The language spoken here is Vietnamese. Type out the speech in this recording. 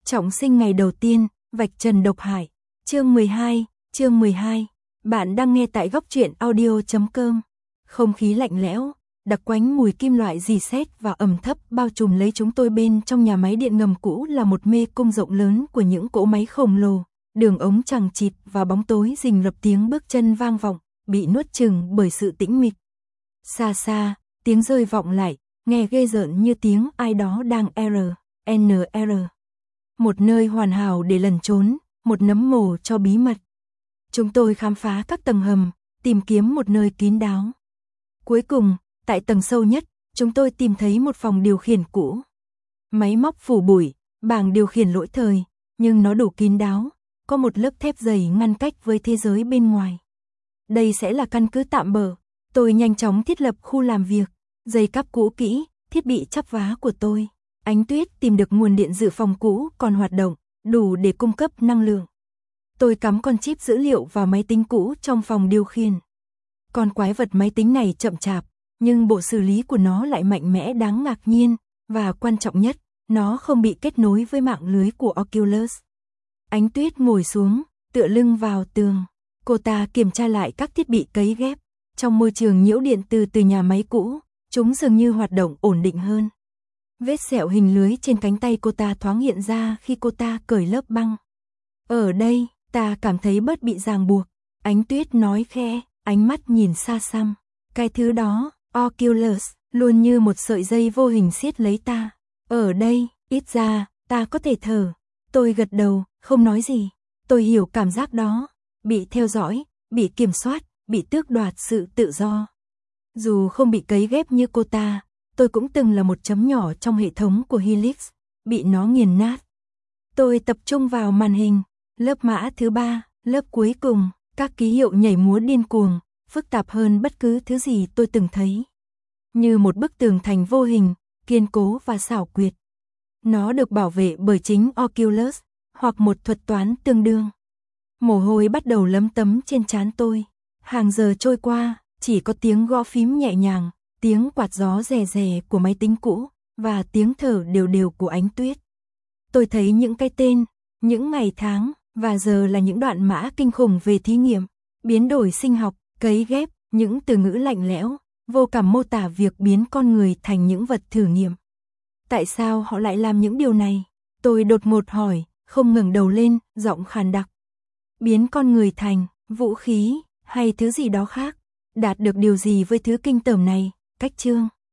Trọng sinh ngày đầu tiên, vạch trần độc hại. Chương 12. Bạn đang nghe tại góc truyện audio.com. Không khí lạnh lẽo, đặc quánh mùi kim loại rì sét và ẩm thấp bao trùm lấy chúng tôi. Bên trong nhà máy điện ngầm cũ là một mê cung rộng lớn của những cỗ máy khổng lồ, đường ống chằng chịt và bóng tối rình rập, tiếng bước chân vang vọng, bị nuốt chửng bởi sự tĩnh mịch. Xa xa, tiếng rơi vọng lại, nghe ghê rợn như tiếng ai đó đang NR. Một nơi hoàn hảo để lẩn trốn, một nấm mồ cho bí mật. Chúng tôi khám phá các tầng hầm, tìm kiếm một nơi kín đáo. Cuối cùng, tại tầng sâu nhất, chúng tôi tìm thấy một phòng điều khiển cũ. Máy móc phủ bụi, bảng điều khiển lỗi thời, nhưng nó đủ kín đáo, có một lớp thép dày ngăn cách với thế giới bên ngoài. Đây sẽ là căn cứ tạm bợ. Tôi nhanh chóng thiết lập khu làm việc, dây cáp cũ kỹ, thiết bị chắp vá của tôi. Ánh Tuyết tìm được nguồn điện dự phòng cũ còn hoạt động, đủ để cung cấp năng lượng. Tôi cắm con chip dữ liệu vào máy tính cũ trong phòng điều khiển. Con quái vật máy tính này chậm chạp, nhưng bộ xử lý của nó lại mạnh mẽ đáng ngạc nhiên, và quan trọng nhất, nó không bị kết nối với mạng lưới của Oculus. Ánh Tuyết ngồi xuống, tựa lưng vào tường. Cô ta kiểm tra lại các thiết bị cấy ghép. Trong môi trường nhiễu điện từ nhà máy cũ, chúng dường như hoạt động ổn định hơn. Vết sẹo hình lưới trên cánh tay cô ta thoáng hiện ra khi cô ta cởi lớp băng. Ở đây, ta cảm thấy bớt bị ràng buộc. Ánh Tuyết nói khẽ, ánh mắt nhìn xa xăm. Cái thứ đó, Oculus, luôn như một sợi dây vô hình siết lấy ta. Ở đây, ít ra, ta có thể thở. Tôi gật đầu, không nói gì. Tôi hiểu cảm giác đó. Bị theo dõi, bị kiểm soát, bị tước đoạt sự tự do. Dù không bị cấy ghép như cô ta, tôi cũng từng là một chấm nhỏ trong hệ thống của Helix, bị nó nghiền nát. Tôi tập trung vào màn hình, lớp mã thứ 3, lớp cuối cùng, các ký hiệu nhảy múa điên cuồng, phức tạp hơn bất cứ thứ gì tôi từng thấy. Như một bức tường thành vô hình, kiên cố và xảo quyệt. Nó được bảo vệ bởi chính Oculus, hoặc một thuật toán tương đương. Mồ hôi bắt đầu lấm tấm trên trán tôi. Hàng giờ trôi qua, chỉ có tiếng gõ phím nhẹ nhàng, tiếng quạt gió rè rè của máy tính cũ, và tiếng thở đều đều của Ánh Tuyết. Tôi thấy những cái tên, những ngày tháng, và giờ là những đoạn mã kinh khủng về thí nghiệm, biến đổi sinh học, cấy ghép, những từ ngữ lạnh lẽo, vô cảm mô tả việc biến con người thành những vật thử nghiệm. Tại sao họ lại làm những điều này? Tôi đột ngột hỏi, không ngẩng đầu lên, giọng khàn đặc. Biến con người thành vũ khí hay thứ gì đó khác? Đạt được điều gì với thứ kinh tởm này? Cách chương